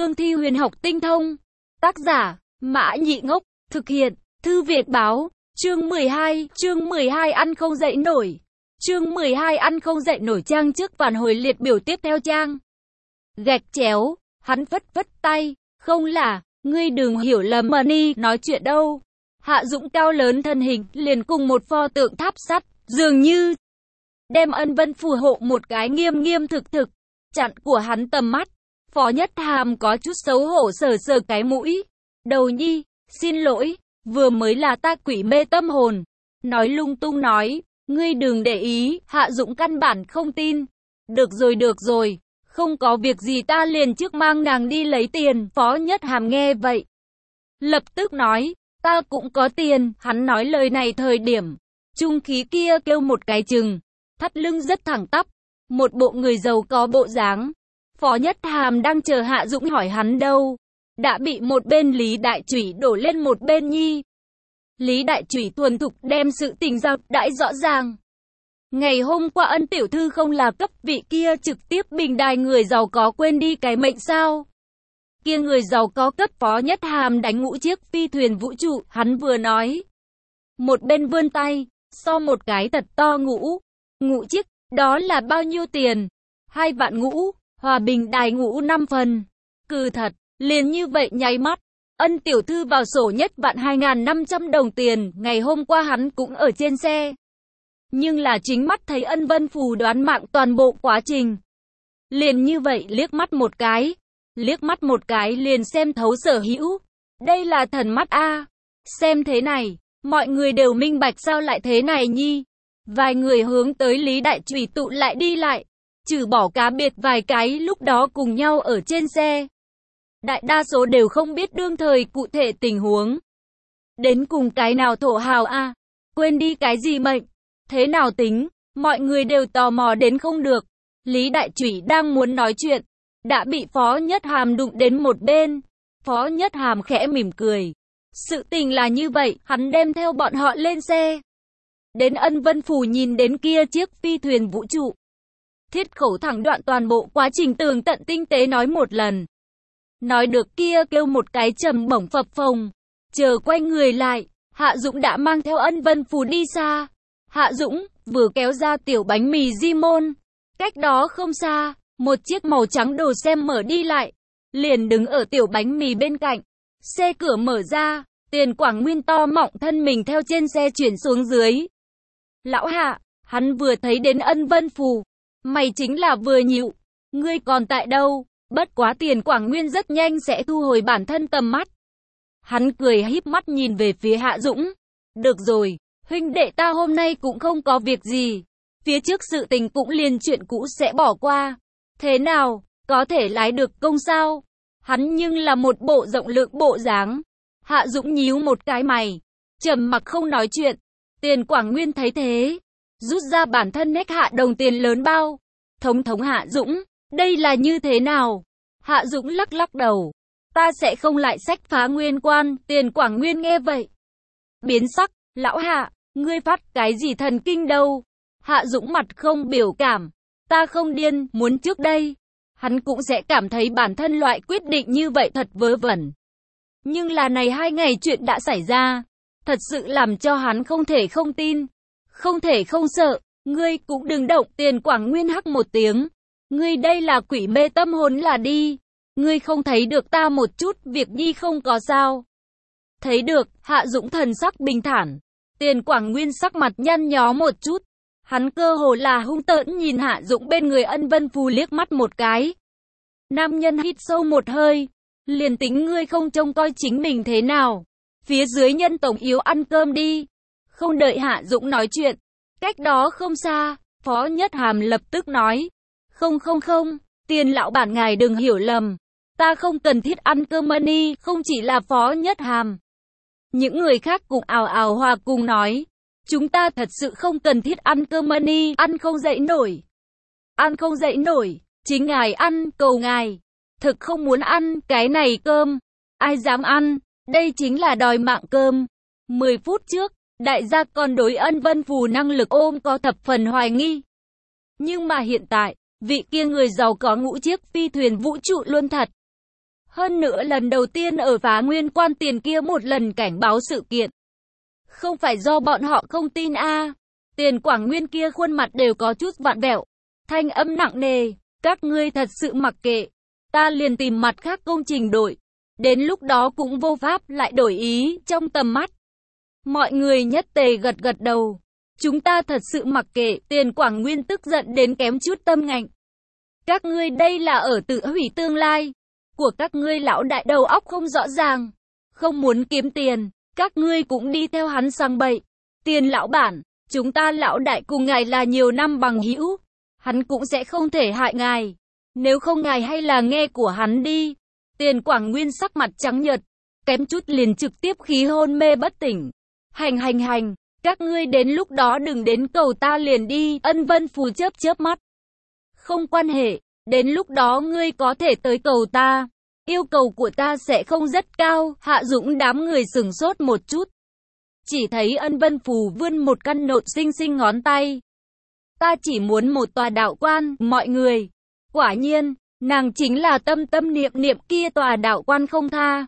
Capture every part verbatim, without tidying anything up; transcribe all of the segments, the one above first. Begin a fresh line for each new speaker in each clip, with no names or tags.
cương thi huyền học tinh thông. Tác giả, Mã Nhị Ngốc, thực hiện, Thư Việt Báo, chương mười hai, chương mười hai ăn không dậy nổi. Chương mười hai ăn không dậy nổi trang trước phản hồi liệt biểu tiếp theo trang. Gạch chéo, hắn vất vất tay, không là, ngươi đừng hiểu lầm Money nói chuyện đâu. Hạ Dũng cao lớn thân hình, liền cùng một pho tượng tháp sắt, dường như đem Ân Vân phù hộ một cái nghiêm nghiêm thực thực, chặn của hắn tầm mắt. Phó Nhất Hàm có chút xấu hổ sờ sờ cái mũi. Đầu nhi, xin lỗi, vừa mới là ta quỷ mê tâm hồn. Nói lung tung nói, ngươi đừng để ý, Hạ Dũng căn bản không tin. Được rồi được rồi, không có việc gì ta liền trước mang nàng đi lấy tiền. Phó Nhất Hàm nghe vậy, lập tức nói, ta cũng có tiền. Hắn nói lời này thời điểm, trung khí kia kêu một cái chừng, thắt lưng rất thẳng tắp, một bộ người giàu có bộ dáng. Phó Nhất Hàm đang chờ Hạ Dũng hỏi hắn đâu, đã bị một bên Lý Đại Chủy đổ lên một bên nhi. Lý Đại Chủy thuần thục đem sự tình giao đãi rõ ràng. Ngày hôm qua Ân tiểu thư không là cấp vị kia trực tiếp bình đài người giàu có quên đi cái mệnh sao. Kia người giàu có cấp Phó Nhất Hàm đánh ngũ chiếc phi thuyền vũ trụ, hắn vừa nói. Một bên vươn tay, so một cái thật to ngũ. Ngũ chiếc, đó là bao nhiêu tiền? Hai vạn ngũ, hòa bình đài ngũ năm phần. Cừ thật, liền như vậy nháy mắt. Ân tiểu thư vào sổ nhất vạn hai nghìn năm trăm đồng tiền, ngày hôm qua hắn cũng ở trên xe. Nhưng là chính mắt thấy Ân Vân phù đoán mạng toàn bộ quá trình. Liền như vậy liếc mắt một cái, liếc mắt một cái liền xem thấu sở hữu. Đây là thần mắt a. Xem thế này, mọi người đều minh bạch sao lại thế này nhi. Vài người hướng tới Lý Đại Chủy tụ lại đi lại, trừ bỏ cá biệt vài cái lúc đó cùng nhau ở trên xe. Đại đa số đều không biết đương thời cụ thể tình huống. Đến cùng cái nào thổ hào a, à? Quên đi cái gì mệnh, thế nào tính, mọi người đều tò mò đến không được. Lý Đại Chủy đang muốn nói chuyện, đã bị Phó Nhất Hàm đụng đến một bên. Phó Nhất Hàm khẽ mỉm cười. Sự tình là như vậy, hắn đem theo bọn họ lên xe. Đến Ân Vân Phủ nhìn đến kia chiếc phi thuyền vũ trụ. Thiết khẩu thẳng đoạn toàn bộ quá trình tường tận tinh tế nói một lần. Nói được kia kêu một cái trầm bổng phập phồng. Chờ quay người lại, Hạ Dũng đã mang theo Ân Vân Phủ đi xa. Hạ Dũng vừa kéo ra tiểu bánh mì di môn. Cách đó không xa, một chiếc màu trắng đồ xem mở đi lại. Liền đứng ở tiểu bánh mì bên cạnh. Xe cửa mở ra, Tiền Quảng Nguyên to mọng thân mình theo trên xe chuyển xuống dưới. Lão Hạ, hắn vừa thấy đến Ân Vân Phù, mày chính là vừa nhịu, ngươi còn tại đâu? Bất quá Tiền Quảng Nguyên rất nhanh sẽ thu hồi bản thân tầm mắt. Hắn cười híp mắt nhìn về phía Hạ Dũng. Được rồi, huynh đệ ta hôm nay cũng không có việc gì. Phía trước sự tình cũng liền chuyện cũ sẽ bỏ qua. Thế nào, có thể lái được công sao? Hắn nhưng là một bộ rộng lượng bộ dáng. Hạ Dũng nhíu một cái mày, trầm mặc không nói chuyện. Tiền Quảng Nguyên thấy thế, rút ra bản thân nét hạ đồng tiền lớn bao. Thống thống Hạ Dũng, đây là như thế nào? Hạ Dũng lắc lắc đầu. Ta sẽ không lại sách phá nguyên quan. Tiền Quảng Nguyên nghe vậy, biến sắc. Lão Hạ, ngươi phát cái gì thần kinh đâu? Hạ Dũng mặt không biểu cảm. Ta không điên, muốn trước đây hắn cũng sẽ cảm thấy bản thân loại quyết định như vậy thật vớ vẩn. Nhưng là này hai ngày chuyện đã xảy ra, thật sự làm cho hắn không thể không tin, không thể không sợ. Ngươi cũng đừng động. Tiền Quảng Nguyên hắc một tiếng. Ngươi đây là quỷ mê tâm hồn là đi. Ngươi không thấy được ta một chút việc nhi không có sao? Thấy được. Hạ Dũng thần sắc bình thản. Tiền Quảng Nguyên sắc mặt nhăn nhó một chút. Hắn cơ hồ là hung tợn nhìn Hạ Dũng bên người Ân Vân Phù liếc mắt một cái. Nam nhân hít sâu một hơi. Liền tính ngươi không trông coi chính mình thế nào, phía dưới nhân tổng yếu ăn cơm đi. Không đợi Hạ Dũng nói chuyện, cách đó không xa, Phó Nhất Hàm lập tức nói. Không không không, Tiền lão bản ngài đừng hiểu lầm. Ta không cần thiết ăn cơm Money. Không chỉ là Phó Nhất Hàm, những người khác cũng ào ào hòa cùng nói. Chúng ta thật sự không cần thiết ăn cơm Money. Ăn không dậy nổi. Ăn không dậy nổi, chính ngài ăn, cầu ngài. Thực không muốn ăn cái này cơm. Ai dám ăn, đây chính là đòi mạng cơm. Mười phút trước, đại gia còn đối Ân Vân Phù năng lực ôm có thập phần hoài nghi. Nhưng mà hiện tại, vị kia người giàu có ngũ chiếc phi thuyền vũ trụ luôn thật Hơn nữa lần đầu tiên ở Phá Nguyên Quan tiền kia một lần cảnh báo sự kiện. Không phải do bọn họ không tin a à. Tiền Quảng Nguyên kia khuôn mặt đều có chút vặn vẹo. Thanh âm nặng nề, các ngươi thật sự mặc kệ. Ta liền tìm mặt khác công trình đổi. Đến lúc đó cũng vô pháp lại đổi ý trong tầm mắt. Mọi người nhất tề gật gật đầu. Chúng ta thật sự mặc kệ. Tiền Quảng Nguyên tức giận đến kém chút tâm ngạnh. Các ngươi đây là ở tự hủy tương lai của các ngươi, lão đại đầu óc không rõ ràng. Không muốn kiếm tiền, các ngươi cũng đi theo hắn sang bậy. Tiền lão bản, chúng ta lão đại cùng ngài là nhiều năm bằng hữu. Hắn cũng sẽ không thể hại ngài. Nếu không ngài hay là nghe của hắn đi. Tiền Quảng Nguyên sắc mặt trắng nhợt, kém chút liền trực tiếp khí hôn mê bất tỉnh. Hành hành hành, các ngươi đến lúc đó đừng đến cầu ta liền đi. Ân Vân Phù chớp chớp mắt. Không quan hệ, đến lúc đó ngươi có thể tới cầu ta. Yêu cầu của ta sẽ không rất cao. Hạ Dũng đám người sửng sốt một chút. Chỉ thấy Ân Vân Phù vươn một căn nộn xinh xinh ngón tay. Ta chỉ muốn một tòa đạo quan, mọi người. Quả nhiên, nàng chính là tâm tâm niệm niệm kia tòa đạo quan không tha.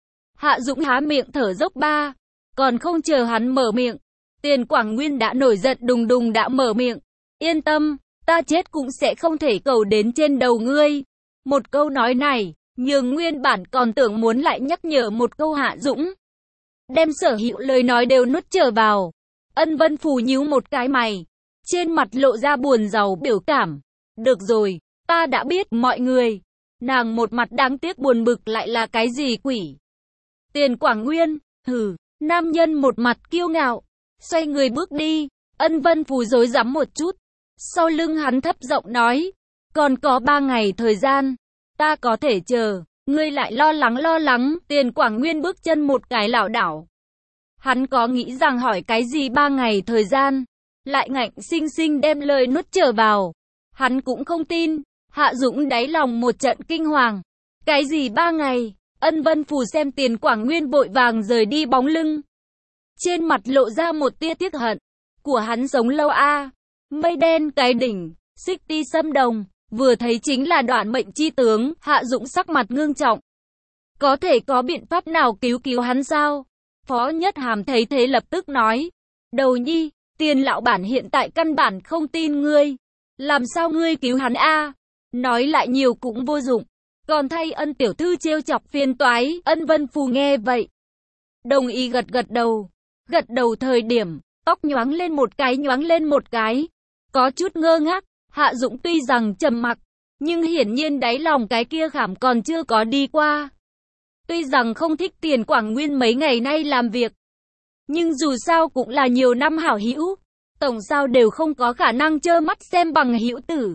Hạ Dũng há miệng thở dốc ba. Còn không chờ hắn mở miệng. Tiền Quảng Nguyên đã nổi giận đùng đùng đã mở miệng. Yên tâm, ta chết cũng sẽ không thể cầu đến trên đầu ngươi. Một câu nói này, nhường nguyên bản còn tưởng muốn lại nhắc nhở một câu Hạ Dũng. Đem sở hữu lời nói đều nuốt trở vào. Ân Vân Phù nhíu một cái mày. Trên mặt lộ ra buồn rầu biểu cảm. Được rồi, ta đã biết mọi người. Nàng một mặt đáng tiếc buồn bực lại là cái gì quỷ. Tiền Quảng Nguyên, hừ, nam nhân một mặt kiêu ngạo. Xoay người bước đi. Ân Vân Phù rối rắm một chút. Sau lưng hắn thấp giọng nói. Còn có ba ngày thời gian. Ta có thể chờ. Ngươi lại lo lắng lo lắng. Tiền Quảng Nguyên bước chân một cái lảo đảo. Hắn có nghĩ rằng hỏi cái gì ba ngày thời gian. Lại ngạnh sinh sinh đem lời nuốt trở vào. Hắn cũng không tin. Hạ Dũng đáy lòng một trận kinh hoàng. Cái gì ba ngày? Ân Vân Phù xem Tiền Quảng Nguyên vội vàng rời đi bóng lưng. Trên mặt lộ ra một tia tiếc hận. Của hắn sống lâu a à. Mây đen cái đỉnh, xích ti xâm đồng. Vừa thấy chính là Đoạn Mệnh chi tướng. Hạ Dũng sắc mặt ngưng trọng. Có thể có biện pháp nào cứu cứu hắn sao? Phó Nhất Hàm thấy thế lập tức nói. Đầu nhi, Tiền lão bản hiện tại căn bản không tin ngươi. Làm sao ngươi cứu hắn a à? Nói lại nhiều cũng vô dụng. Còn thay Ân tiểu thư trêu chọc phiền toái. Ân Vân Phù nghe vậy. Đồng ý gật gật đầu. Gật đầu thời điểm, tóc nhoáng lên một cái nhoáng lên một cái. Có chút ngơ ngác. Hạ Dũng tuy rằng trầm mặc, nhưng hiển nhiên đáy lòng cái kia khảm còn chưa có đi qua. Tuy rằng không thích Tiền Quảng Nguyên mấy ngày nay làm việc, nhưng dù sao cũng là nhiều năm hảo hữu, tổng sao đều không có khả năng trơ mắt xem bằng hữu tử.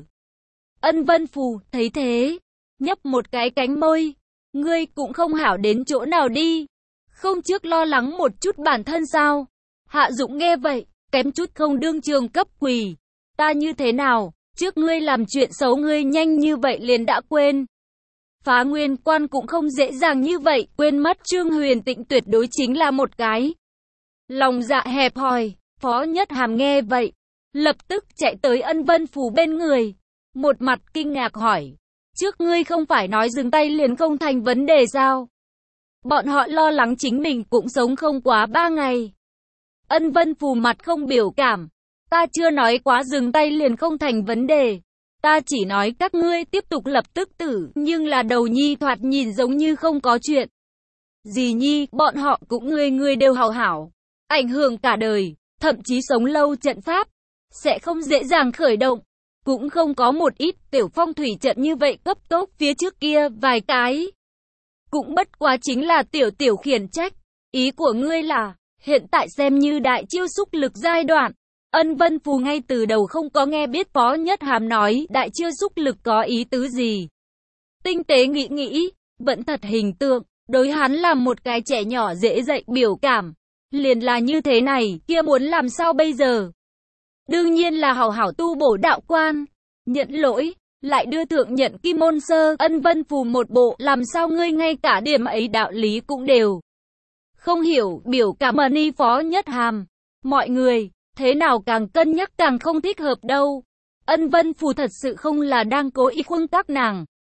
Ân Vân Phù thấy thế, nhấp một cái cánh môi, ngươi cũng không hảo đến chỗ nào đi, không trước lo lắng một chút bản thân sao? Hạ Dũng nghe vậy, kém chút không đương trường cấp quỳ. Ta như thế nào? Trước ngươi làm chuyện xấu ngươi nhanh như vậy liền đã quên. Phá Nguyên Quan cũng không dễ dàng như vậy, quên mất Trương Huyền Tịnh tuyệt đối chính là một cái lòng dạ hẹp hòi. Phó Nhất Hàm nghe vậy, lập tức chạy tới Ân Vân Phù bên người, một mặt kinh ngạc hỏi. Trước ngươi không phải nói dừng tay liền không thành vấn đề sao? Bọn họ lo lắng chính mình cũng sống không quá ba ngày. Ân Vân Phù mặt không biểu cảm. Ta chưa nói quá dừng tay liền không thành vấn đề. Ta chỉ nói các ngươi tiếp tục lập tức tử. Nhưng là đầu nhi thoạt nhìn giống như không có chuyện gì nhi. Bọn họ cũng người người đều hảo hảo. Ảnh hưởng cả đời. Thậm chí sống lâu trận pháp sẽ không dễ dàng khởi động. Cũng không có một ít tiểu phong thủy trận như vậy cấp tốc phía trước kia vài cái. Cũng bất quá chính là tiểu tiểu khiển trách. Ý của ngươi là hiện tại xem như đại chiêu xúc lực giai đoạn. Ân Vân Phù ngay từ đầu không có nghe biết Phó Nhất Hàm nói đại chiêu xúc lực có ý tứ gì. Tinh tế nghĩ nghĩ, vẫn thật hình tượng, đối hắn là một cái trẻ nhỏ dễ dạy biểu cảm. Liền là như thế này, kia muốn làm sao bây giờ? Đương nhiên là hảo hảo tu bổ đạo quan, nhận lỗi, lại đưa thượng nhận kim môn sơ. Ân Vân Phù một bộ, làm sao ngươi ngay cả điểm ấy đạo lý cũng đều không hiểu, biểu cảm ni Phó Nhất Hàm. Mọi người, thế nào càng cân nhắc càng không thích hợp đâu. Ân Vân Phù thật sự không là đang cố ý khuâng các nàng.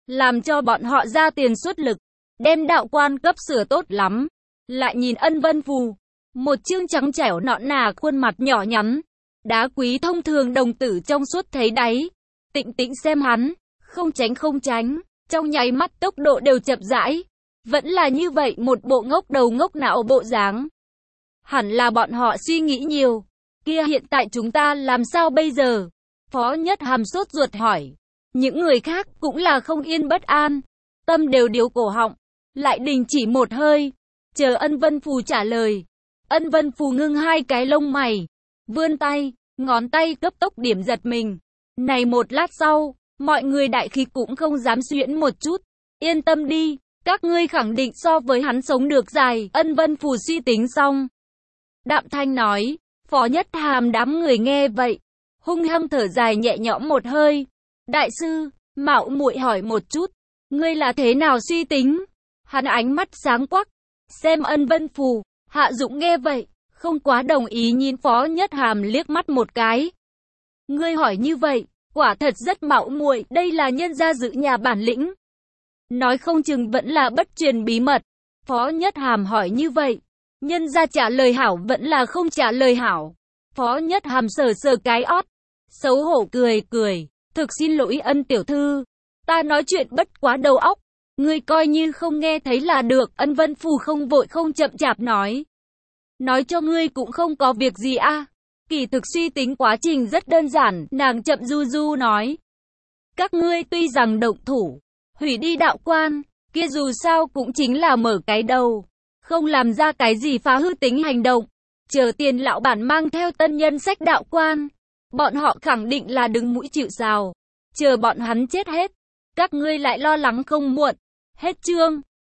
làm cho bọn họ ra tiền xuất lực, đem đạo quan cấp sửa tốt lắm. Lại nhìn Ân Vân Phù, một chương trắng trẻo nõn nà khuôn mặt nhỏ nhắn, đá quý thông thường đồng tử trong suốt thấy đáy. Tịnh tĩnh xem hắn, không tránh không tránh, trong nháy mắt tốc độ đều chậm rãi. Vẫn là như vậy một bộ ngốc đầu ngốc não bộ dáng. Hẳn là bọn họ suy nghĩ nhiều. Kia hiện tại chúng ta làm sao bây giờ? Phó Nhất Hàm sốt ruột hỏi. Những người khác cũng là không yên bất an. Tâm đều điếu cổ họng. Lại đình chỉ một hơi. Chờ Ân Vân Phù trả lời. Ân Vân Phù ngưng hai cái lông mày. Vươn tay, ngón tay cấp tốc điểm giật mình. Này một lát sau, mọi người đại khí cũng không dám xuyễn một chút. Yên tâm đi, các ngươi khẳng định so với hắn sống được dài. Ân Vân Phù suy tính xong. Đạm thanh nói. Phó Nhất Hàm đám người nghe vậy, hung hăng thở dài nhẹ nhõm một hơi. Đại sư, mạo muội hỏi một chút, ngươi là thế nào suy tính? Hắn ánh mắt sáng quắc, xem Ân Vân Phù. Hạ Dũng nghe vậy, không quá đồng ý nhìn Phó Nhất Hàm liếc mắt một cái. Ngươi hỏi như vậy, quả thật rất mạo muội, đây là nhân gia giữ nhà bản lĩnh. Nói không chừng vẫn là bất truyền bí mật. Phó Nhất Hàm hỏi như vậy, nhân gia trả lời hảo vẫn là không trả lời hảo. Phó Nhất Hàm sờ sờ cái ót, xấu hổ cười cười, thực xin lỗi Ân tiểu thư, ta nói chuyện bất quá đầu óc, ngươi coi như không nghe thấy là được. Ân Vân Phù không vội không chậm chạp nói. Nói cho ngươi cũng không có việc gì a. À. Kỳ thực suy tính quá trình rất đơn giản, nàng chậm du du nói. Các ngươi tuy rằng động thủ, hủy đi đạo quan, kia dù sao cũng chính là mở cái đầu, không làm ra cái gì phá hư tính hành động. Chờ Tiền lão bản mang theo tân nhân sách đạo quan, bọn họ khẳng định là đứng mũi chịu sào. Chờ bọn hắn chết hết, các ngươi lại lo lắng không muộn. Hết chương.